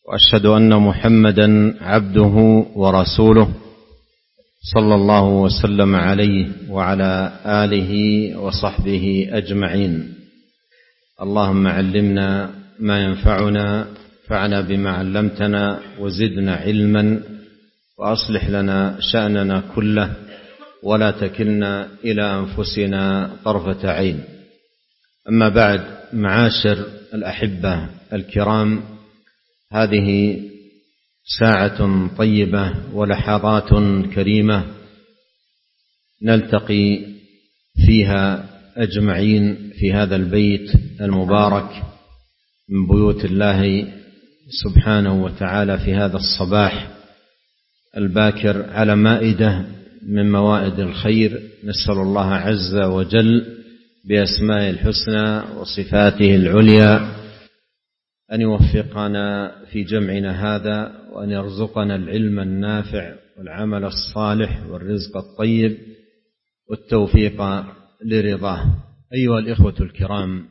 وأشهد أن محمدا عبده ورسوله صلى الله وسلم عليه وعلى آله وصحبه أجمعين. اللهم علمنا ما ينفعنا، انفعنا بما علمتنا، وزدنا علما، وأصلح لنا شأننا كله، ولا تكلنا إلى أنفسنا طرفة عين. أما بعد، معاشر الأحبة الكرام، هذه ساعة طيبة ولحظات كريمة نلتقي فيها أجمعين في هذا البيت المبارك من بيوت الله سبحانه وتعالى في هذا الصباح الباكر على مائدة من موائد الخير. نسأل الله عز وجل بأسمائه الحسنى وصفاته العليا أن يوفقنا في جمعنا هذا، وأن يرزقنا العلم النافع والعمل الصالح والرزق الطيب والتوفيق لرضاه. أيها الإخوة الكرام،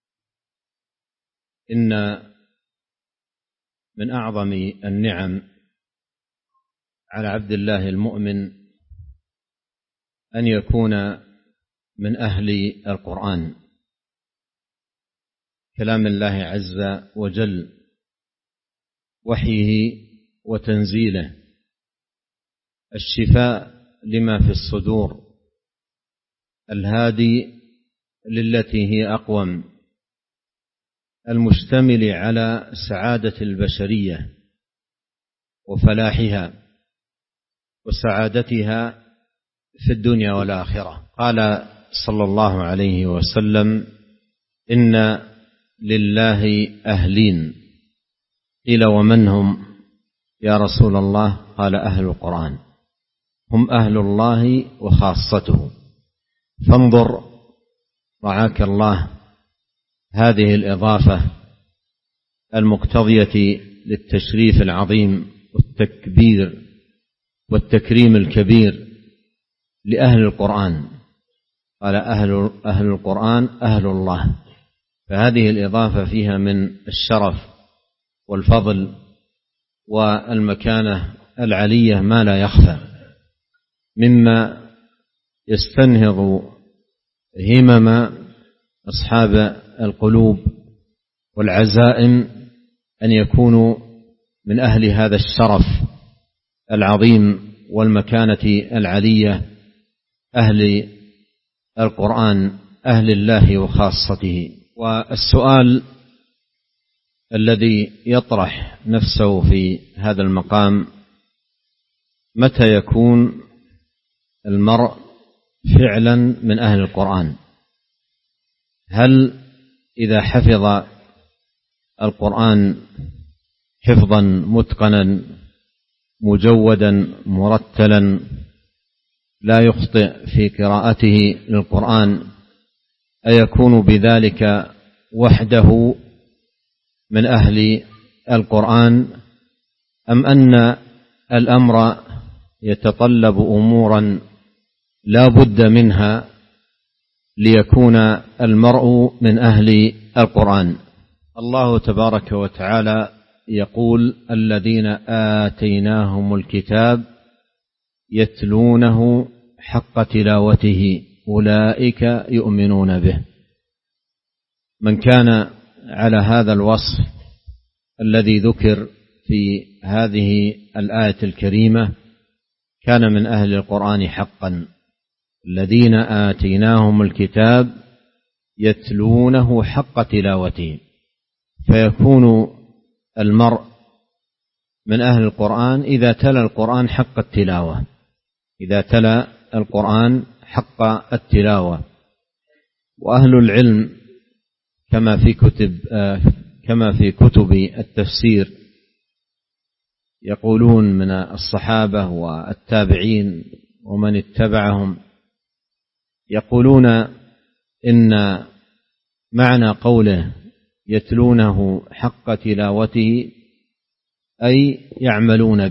إن من أعظم النعم على عبد الله المؤمن أن يكون من أهل القرآن، كلام الله عز وجل، وحيه وتنزيله، الشفاء لما في الصدور، الهادي للتي هي أقوم، المشتمل على سعادة البشرية وفلاحها وسعادتها في الدنيا والآخرة. قال صلى الله عليه وسلم: إن لله أهلين. قيل: ومن هم يا رسول الله؟ قال: أهل القرآن، هم أهل الله وخاصته. فانظر رعاك الله هذه الإضافة المقتضية للتشريف العظيم والتكبير والتكريم الكبير لأهل القرآن. قال: أهل القرآن أهل الله، فهذه الإضافة فيها من الشرف والفضل والمكانة العلية ما لا يخفى، مما يستنهض همم أصحاب القلوب والعزائم أن يكونوا من أهل هذا الشرف العظيم والمكانة العلية، أهل القرآن، أهل الله وخاصته. والسؤال الذي يطرح نفسه في هذا المقام: متى يكون المرء فعلا من أهل القرآن؟ هل إذا حفظ القرآن حفظا متقنا مجودا مرتلا لا يخطئ في قراءته للقرآن، أيكون بذلك وحده من أهل القرآن، أم أن الأمر يتطلب أمورا لا بد منها ليكون المرء من أهل القرآن؟ الله تبارك وتعالى يقول: الذين آتيناهم الكتاب يتلونه حق تلاوته أولئك يؤمنون به. من كان على هذا الوصف الذي ذكر في هذه الآية الكريمة كان من أهل القرآن حقا. الذين آتيناهم الكتاب يتلونه حق تلاوته، فيكون المرء من أهل القرآن إذا تلا القرآن حق التلاوة، إذا تلا القرآن حق التلاوة. وأهل العلم كما في كتب التفسير يقولون من الصحابة والتابعين ومن اتبعهم، يقولون إن معنى قوله يتلونه حق تلاوته أي يعملون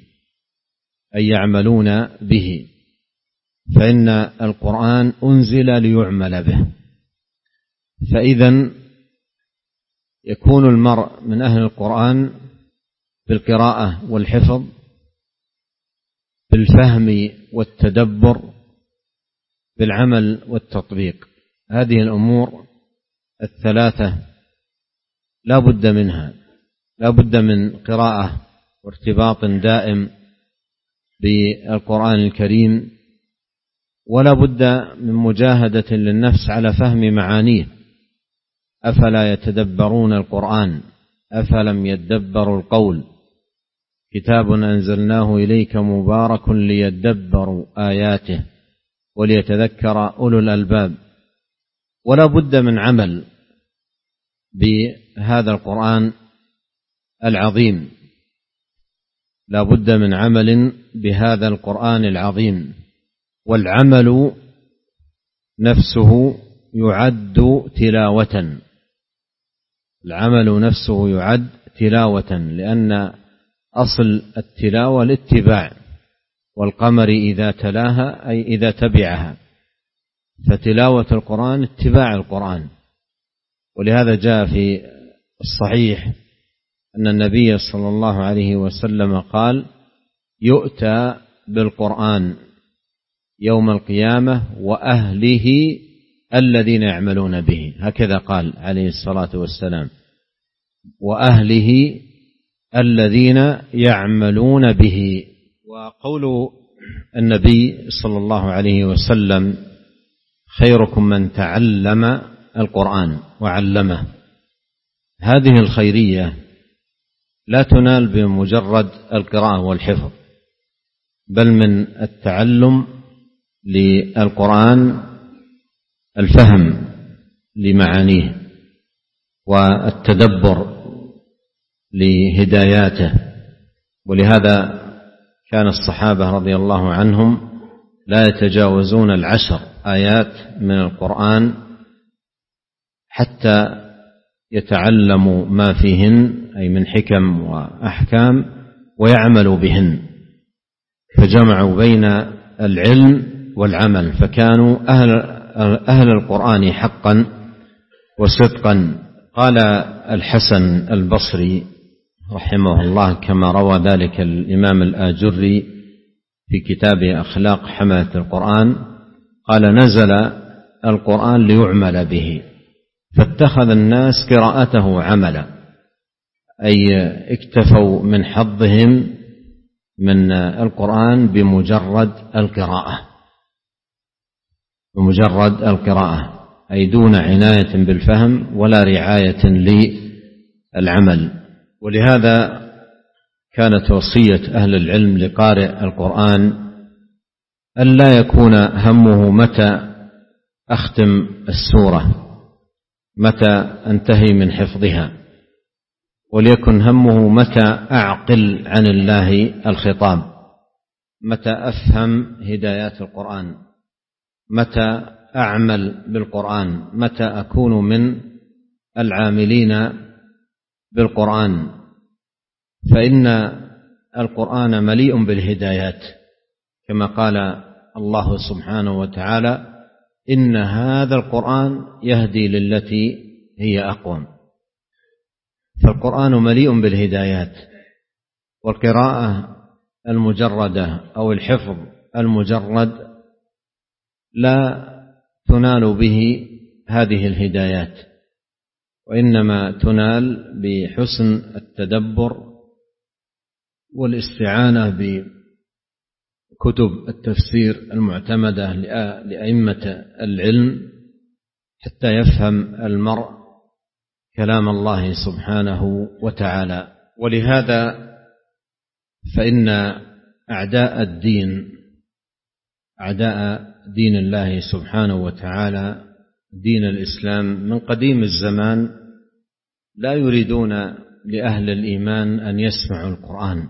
به، فإن القرآن أنزل ليعمل به. فإذا يكون المرء من أهل القرآن بالقراءة والحفظ، بالفهم والتدبر، بالعمل والتطبيق. هذه الأمور الثلاثة لا بد منها، لا بد من قراءة وارتباط دائم بالقرآن الكريم، ولا بد من مجاهدة للنفس على فهم معانيه. أفلا يتدبرون القرآن أفلم يدبروا القول كتاب أنزلناه إليك مبارك ليدبروا آياته وليتذكر أولو الألباب. ولا بد من عمل بهذا القرآن العظيم، لا بد من عمل بهذا القرآن العظيم. والعمل نفسه يعد تلاوة، العمل نفسه يعد تلاوة، لأن أصل التلاوة الاتباع، والقمر إذا تلاها أي إذا تبعها، فتلاوة القرآن اتباع القرآن. ولهذا جاء في الصحيح أن النبي صلى الله عليه وسلم قال: يؤتى بالقرآن يوم القيامة وأهله الذين يعملون به، هكذا قال عليه الصلاة والسلام، وأهله الذين يعملون به. وقول النبي صلى الله عليه وسلم: خيركم من تعلم القرآن وعلمه، هذه الخيرية لا تنال بمجرد القراءة والحفظ، بل من التعلم للقرآن الفهم لمعانيه والتدبر لهداياته. ولهذا كان الصحابة رضي الله عنهم لا يتجاوزون 10 آيات من القرآن حتى يتعلموا ما فيهن أي من حكم وأحكام ويعملوا بهن، فجمعوا بين العلم والعمل، فكانوا أهل القرآن حقا وصدقا. قال الحسن البصري رحمه الله كما روى ذلك الإمام الآجري في كتابه أخلاق حملة القرآن، قال: نزل القرآن ليعمل به، فاتخذ الناس قراءته عملا، أي اكتفوا من حظهم من القرآن بمجرد القراءة، أي دون عناية بالفهم ولا رعاية للعمل. ولهذا كانت وصية أهل العلم لقارئ القرآن ألا يكون همه متى أختم السورة، متى أنتهي من حفظها، وليكن همه متى أعقل عن الله الخطاب، متى أفهم هدايات القرآن، متى أعمل بالقرآن، متى أكون من العاملين بالقرآن. فإن القرآن مليء بالهدايات، كما قال الله سبحانه وتعالى: إن هذا القرآن يهدي للتي هي أقوم. فالقرآن مليء بالهدايات، والقراءة المجردة أو الحفظ المجرد لا تنال به هذه الهدايات، وإنما تنال بحسن التدبر والاستعانة بكتب التفسير المعتمدة لأئمة العلم حتى يفهم المرء كلام الله سبحانه وتعالى. ولهذا فإن أعداء دين الله سبحانه وتعالى، دين الإسلام، من قديم الزمان لا يريدون لأهل الإيمان أن يسمعوا القرآن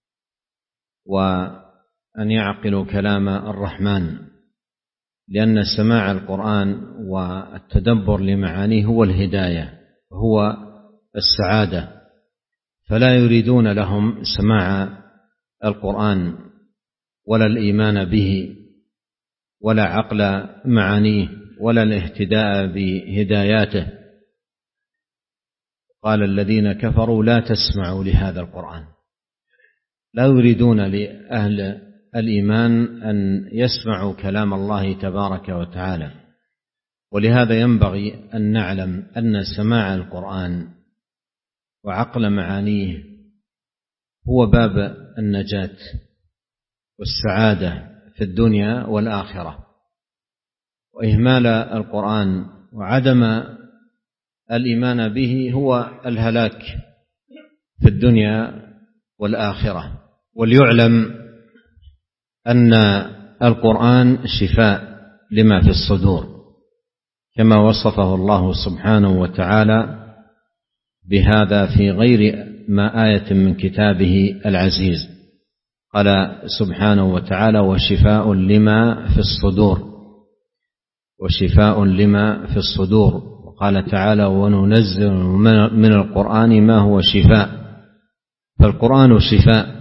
وأن يعقلوا كلام الرحمن، لأن سماع القرآن والتدبر لمعانيه هو الهداية، هو السعادة، فلا يريدون لهم سماع القرآن ولا الإيمان به ولا عقل معانيه ولا الاهتداء بهداياته. قال الذين كفروا لا تسمعوا لهذا القرآن، لا يريدون لأهل الإيمان أن يسمعوا كلام الله تبارك وتعالى. ولهذا ينبغي أن نعلم أن سماع القرآن وعقل معانيه هو باب النجاة والسعادة في الدنيا والآخرة، وإهمال القرآن وعدم الإيمان به هو الهلاك في الدنيا والآخرة. وليعلم أن القرآن شفاء لما في الصدور، كما وصفه الله سبحانه وتعالى بهذا في غير ما آية من كتابه العزيز. قال سبحانه وتعالى: وشفاء لما في الصدور، وشفاء لما في الصدور. وقال تعالى: وننزل من القرآن ما هو شفاء. فالقرآن شفاء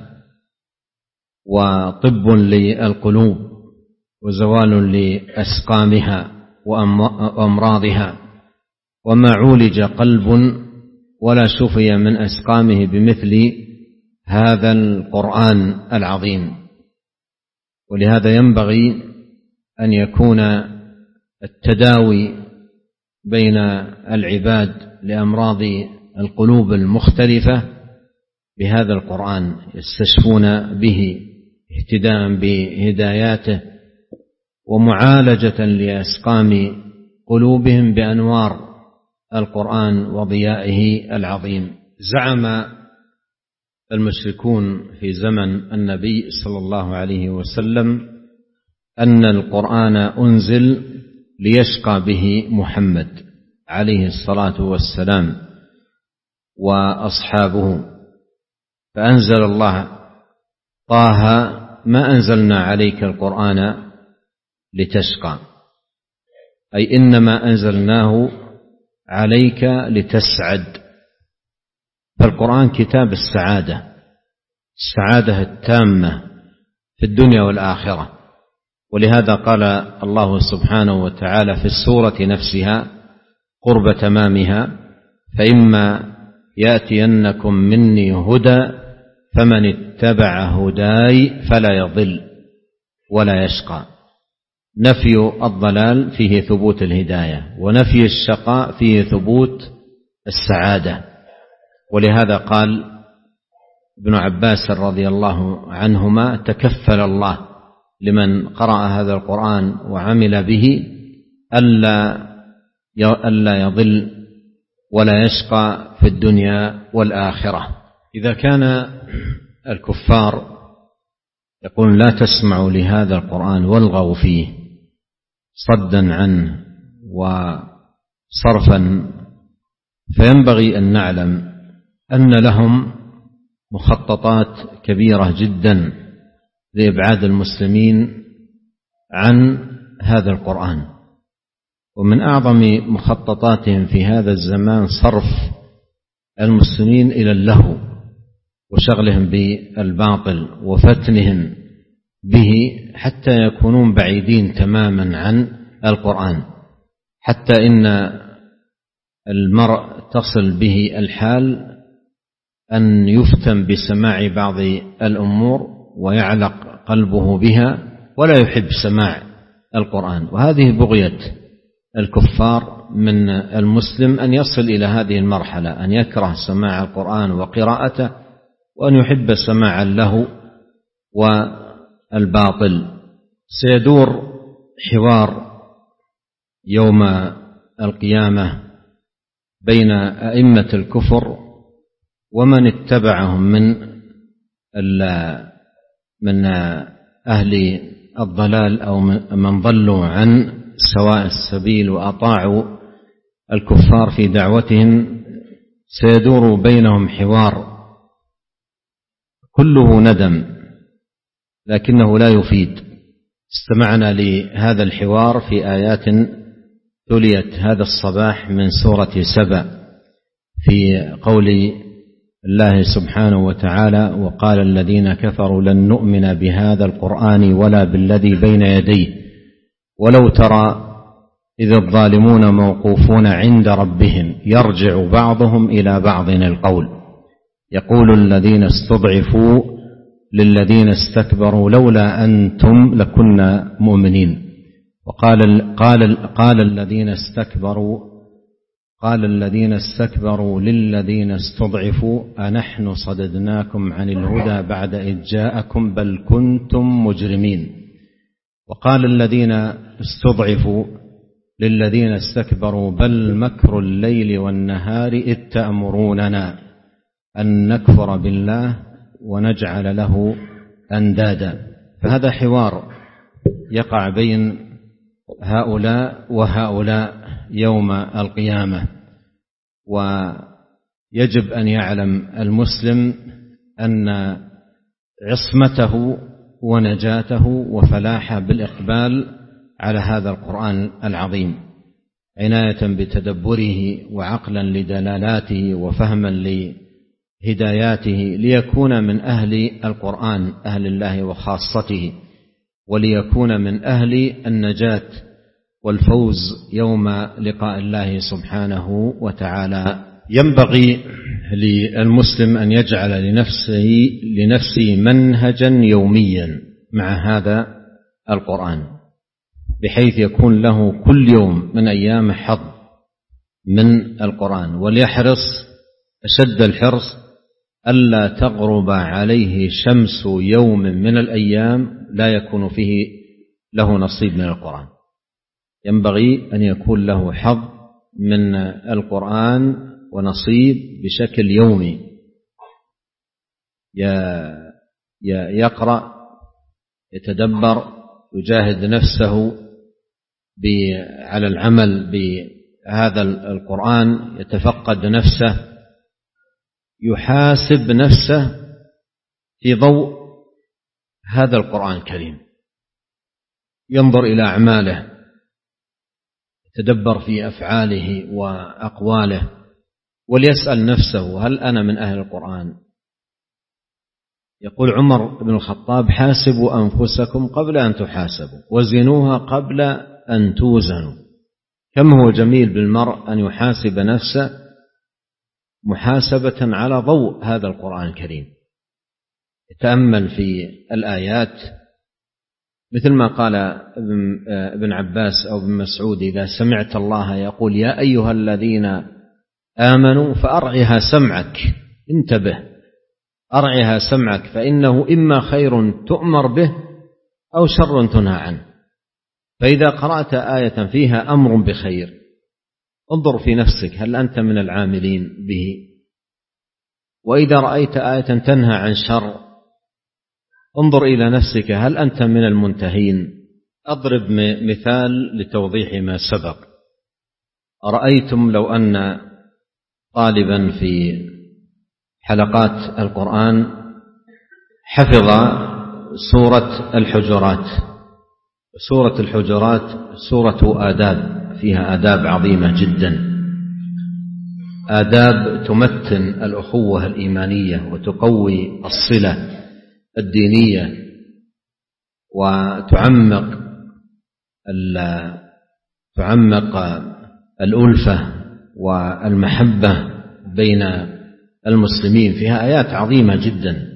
وطب للقلوب وزوال لأسقامها وأمراضها، وما عولج قلب ولا شفي من أسقامه بمثل هذا القرآن العظيم. ولهذا ينبغي أن يكون التداوي بين العباد لأمراض القلوب المختلفة بهذا القرآن، يستشفون به اهتداء بهداياته ومعالجة لأسقام قلوبهم بأنوار القرآن وضيائه العظيم. زعم المشركون في زمن النبي صلى الله عليه وسلم أن القرآن أنزل ليشقى به محمد عليه الصلاة والسلام وأصحابه، فأنزل الله: طه ما أنزلنا عليك القرآن لتشقى، أي إنما أنزلناه عليك لتسعد. فالقرآن كتاب السعادة التامة في الدنيا والآخرة. ولهذا قال الله سبحانه وتعالى في السورة نفسها قرب تمامها: فإما يأتينكم مني هدى فمن اتبع هداي فلا يضل ولا يشقى. نفي الضلال فيه ثبوت الهداية، ونفي الشقاء فيه ثبوت السعادة. ولهذا قال ابن عباس رضي الله عنهما: تكفل الله لمن قرأ هذا القرآن وعمل به ألا يضل ولا يشقى في الدنيا والآخرة. إذا كان الكفار يقول: لا تسمعوا لهذا القرآن والغوا فيه صدا عنه وصرفا، فينبغي أن نعلم أن لهم مخططات كبيرة جدا لإبعاد المسلمين عن هذا القرآن. ومن أعظم مخططاتهم في هذا الزمان صرف المسلمين إلى اللهو وشغلهم بالباطل وفتنهم به حتى يكونون بعيدين تماما عن القرآن، حتى إن المرء تصل به الحال أن يفتن بسماع بعض الأمور ويعلق قلبه بها ولا يحب سماع القرآن. وهذه بغية الكفار من المسلم أن يصل إلى هذه المرحلة، أن يكره سماع القرآن وقراءته وأن يحب سماع له والباطل. سيدور حوار يوم القيامة بين أئمة الكفر ومن اتبعهم من أهل الضلال أو من ضلوا عن سواء السبيل وأطاعوا الكفار في دعوتهم. سيدور بينهم حوار كله ندم لكنه لا يفيد. استمعنا لهذا الحوار في آيات تليت هذا الصباح من سورة سبأ في قول الله سبحانه وتعالى: وقال الذين كفروا لن نؤمن بهذا القرآن ولا بالذي بين يديه ولو ترى إذ الظالمون موقوفون عند ربهم يرجع بعضهم إلى بعض القول يقول الذين استضعفوا للذين استكبروا لولا أنتم لكنا مؤمنين. قال الذين استكبروا للذين استضعفوا أنحن صددناكم عن الهدى بعد إذ جاءكم بل كنتم مجرمين. وقال الذين استضعفوا للذين استكبروا بل مكر الليل والنهار إذ تأمروننا أن نكفر بالله ونجعل له أندادا. فهذا حوار يقع بين هؤلاء وهؤلاء يوم القيامة. ويجب أن يعلم المسلم أن عصمته ونجاته وفلاحه بالإقبال على هذا القرآن العظيم، عناية بتدبره وعقلا لدلالاته وفهما لهداياته، ليكون من أهل القرآن، أهل الله وخاصته، وليكون من أهل النجاة والفوز يوم لقاء الله سبحانه وتعالى. ينبغي للمسلم أن يجعل لنفسه منهجا يوميا مع هذا القرآن، بحيث يكون له كل يوم من أيام حظ من القرآن، وليحرص أشد الحرص ألا تغرب عليه شمس يوم من الأيام لا يكون فيه له نصيب من القرآن. ينبغي أن يكون له حظ من القرآن ونصيب بشكل يومي، يقرأ، يتدبر، يجاهد نفسه على العمل بهذا القرآن، يتفقد نفسه، يحاسب نفسه في ضوء هذا القرآن الكريم، ينظر إلى أعماله، يتدبر في أفعاله وأقواله، وليسأل نفسه هل أنا من أهل القرآن؟ يقول عمر بن الخطاب حاسبوا أنفسكم قبل أن تحاسبوا وزنوها قبل أن توزنوا. كم هو جميل بالمرء أن يحاسب نفسه محاسبة على ضوء هذا القرآن الكريم، يتأمل في الآيات، مثل ما قال ابن عباس أو ابن مسعود إذا سمعت الله يقول يا أيها الذين آمنوا فأرعها سمعك، انتبه، أرعها سمعك، فإنه إما خير تؤمر به أو شر تنهى عنه. فإذا قرأت آية فيها أمر بخير انظر في نفسك هل أنت من العاملين به، وإذا رأيت آية تنهى عن شر انظر إلى نفسك هل أنت من المنتهين. أضرب مثال لتوضيح ما سبق. أرأيتم لو أن طالبا في حلقات القرآن حفظ سورة الحجرات. سورة الحجرات سورة آداب، فيها آداب عظيمة جدا، آداب تمتن الأخوة الإيمانية وتقوي الصلة الدينية وتعمق الألفة والمحبة بين المسلمين، فيها آيات عظيمة جدا.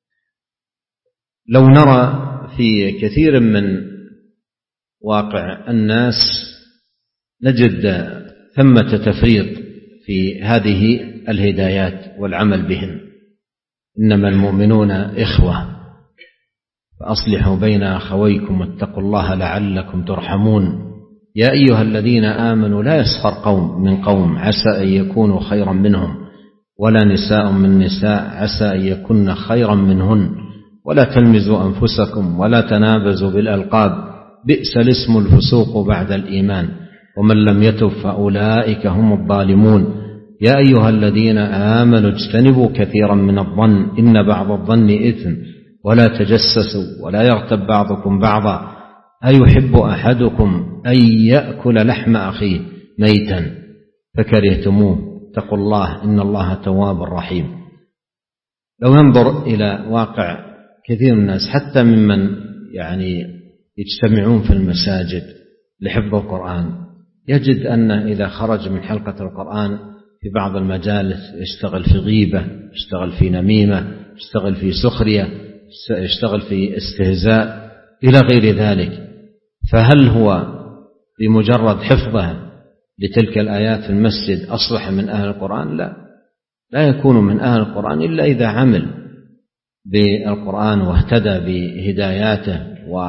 لو نرى في كثير من واقع الناس نجد ثمة تفريط في هذه الهدايات والعمل بهن. إنما المؤمنون إخوة فأصلحوا بين أخويكم واتقوا الله لعلكم ترحمون. يا أيها الذين آمنوا لا يسخر قوم من قوم عسى أن يكونوا خيرا منهم ولا نساء من نساء عسى أن يكن خيرا منهن ولا تلمزوا أنفسكم ولا تنابزوا بالألقاب بئس الاسم الفسوق بعد الإيمان ومن لم يتب فأولئك هم الظالمون. يا أيها الذين آمنوا اجتنبوا كثيرا من الظن إن بعض الظن إثم ولا تجسسوا ولا يغتب بعضكم بعضا أيحب أحدكم أن يأكل لحم أخيه ميتا فكرهتموه اتقوا الله إن الله تواب رحيم. لو ننظر إلى واقع كثير من الناس حتى ممن يجتمعون في المساجد لحفظ القرآن، يجد أن إذا خرج من حلقة القرآن في بعض المجالس يشتغل في غيبة، يشتغل في نميمة، يشتغل في سخرية، يشتغل في استهزاء إلى غير ذلك. فهل هو بمجرد حفظه لتلك الآيات في المسجد أصبح من أهل القرآن؟ لا يكون من أهل القرآن إلا إذا عمل بالقرآن واهتدى بهداياته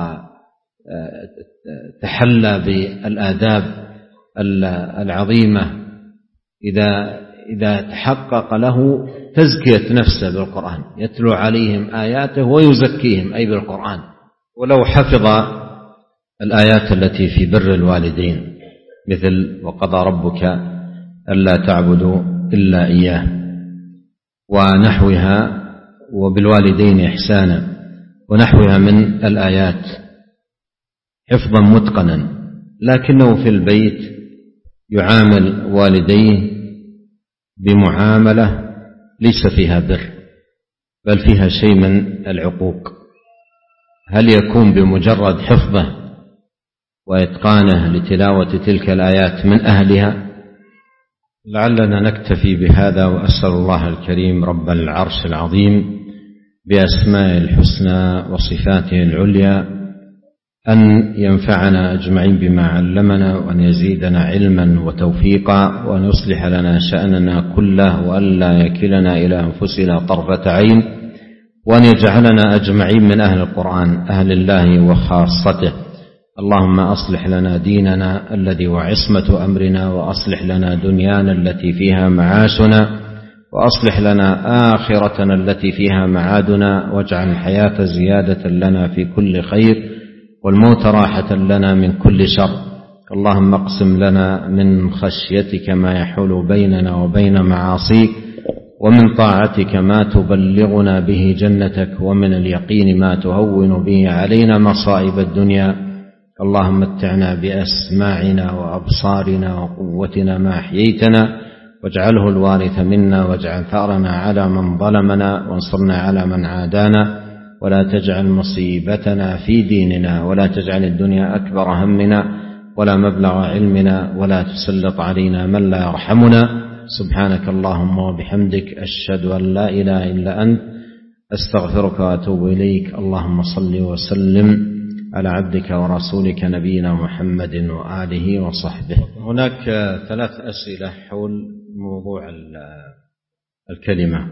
وتحلى بالآداب العظيمة، إذا تحقق له تزكية نفسه بالقرآن، يتلو عليهم آياته ويزكيهم أي بالقرآن، ولو حفظ الآيات التي في بر الوالدين مثل وقضى ربك ألا تعبدوا إلا إياه ونحوها وبالوالدين إحسانا ونحوها من الآيات حفظا متقنا، لكنه في البيت يعامل والديه بمعاملة ليس فيها بر بل فيها شيء من العقوق. هل يكون بمجرد حفظه وإتقانه لتلاوة تلك الآيات من أهلها؟ لعلنا نكتفي بهذا، وأسأل الله الكريم رب العرش العظيم بأسمائه الحسنى وصفاته العليا أن ينفعنا أجمعين بما علمنا، وأن يزيدنا علما وتوفيقا، وأن يصلح لنا شأننا كله، وأن لا يكلنا إلى أنفسنا طرفة عين، وأن يجعلنا أجمعين من أهل القرآن أهل الله وخاصته. اللهم أصلح لنا ديننا الذي وعصمة أمرنا، وأصلح لنا دنيانا التي فيها معاشنا، وأصلح لنا آخرتنا التي فيها معادنا، واجعل الحياة زيادة لنا في كل خير والموت راحة لنا من كل شر. اللهم اقسم لنا من خشيتك ما يحول بيننا وبين معاصيك، ومن طاعتك ما تبلغنا به جنتك، ومن اليقين ما تهون به علينا مصائب الدنيا. اللهم متعنا بأسماعنا وأبصارنا وقوتنا ما أحييتنا، واجعله الوارث منا، واجعل ثأرنا على من ظلمنا، وانصرنا على من عادانا، ولا تجعل مصيبتنا في ديننا، ولا تجعل الدنيا أكبر همنا ولا مبلغ علمنا، ولا تسلط علينا من لا يرحمنا. سبحانك اللهم وبحمدك، أشهد أن لا إله إلا أنت، أستغفرك وأتوب إليك. اللهم صل وسلم على عبدك ورسولك نبينا محمد وآله وصحبه. هناك 3 أسئلة حول موضوع الكلمة.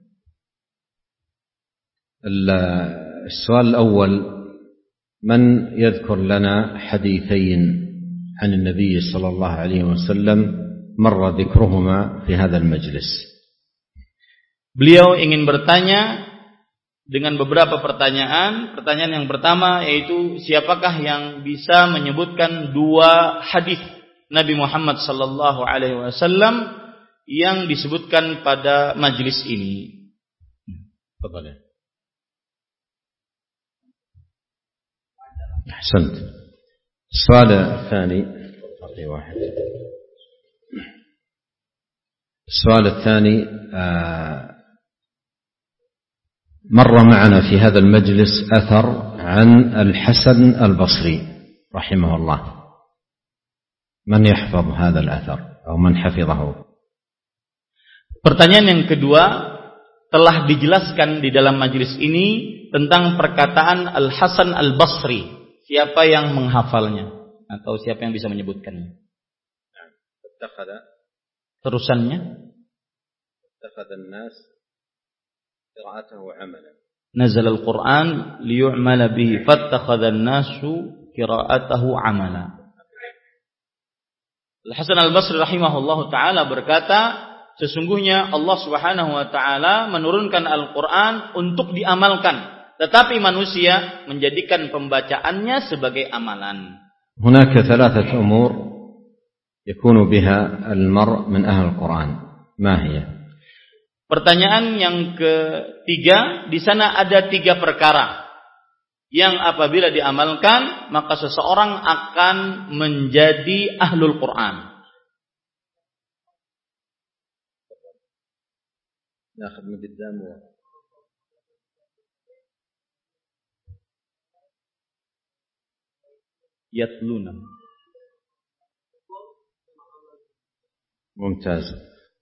السؤال الأول: من يذكر لنا حديثين عن النبي صلى الله عليه وسلم مر ذكرهما في هذا المجلس؟ Beliau ingin bertanya dengan beberapa pertanyaan. Pertanyaan yang pertama yaitu, siapakah yang bisa menyebutkan 2 hadis Nabi Muhammad sallallahu alaihi wasallam yang disebutkan pada majlis ini? Tafadhal. أحسنت. السؤال الثاني مر معنا في هذا المجلس أثر عن الحسن البصري رحمه الله. من يحفظ هذا الأثر أو من حفظه؟ Pertanyaan yang kedua, telah dijelaskan di dalam majelis ini tentang perkataan Al-Hasan Al-Basri. Siapa yang menghafalnya atau siapa yang bisa menyebutkannya? Terusannya, Nazal al-Quran liyu'mala bihi fattakhadha an-nasu qira'atahu amala. Al-Hasan Al-Basri rahimahullahu taala berkata, sesungguhnya Allah Subhanahu wa taala menurunkan Al-Quran untuk diamalkan, tetapi manusia menjadikan pembacaannya sebagai amalan. هناك 3 أمور يكون بها المرء من أهل القرآن. ما هي؟ Pertanyaan yang ketiga, di sana ada 3 perkara yang apabila diamalkan maka seseorang akan menjadi ahlul Quran. ناخذ من قدام yatluna. ممتاز.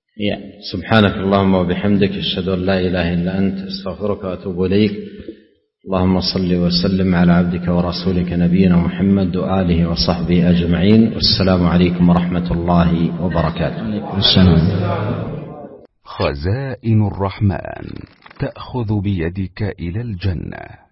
Ya. سبحانك اللهم وبحمدك أشهد أن لا إله إلا أنت أستغفرك وأتوب إليك. اللهم صل وسلم على عبدك ورسولك نبينا محمد وآله وصحبه أجمعين، والسلام عليكم ورحمة الله وبركاته. السلام. خزائن الرحمن تأخذ بيدك إلى الجنة.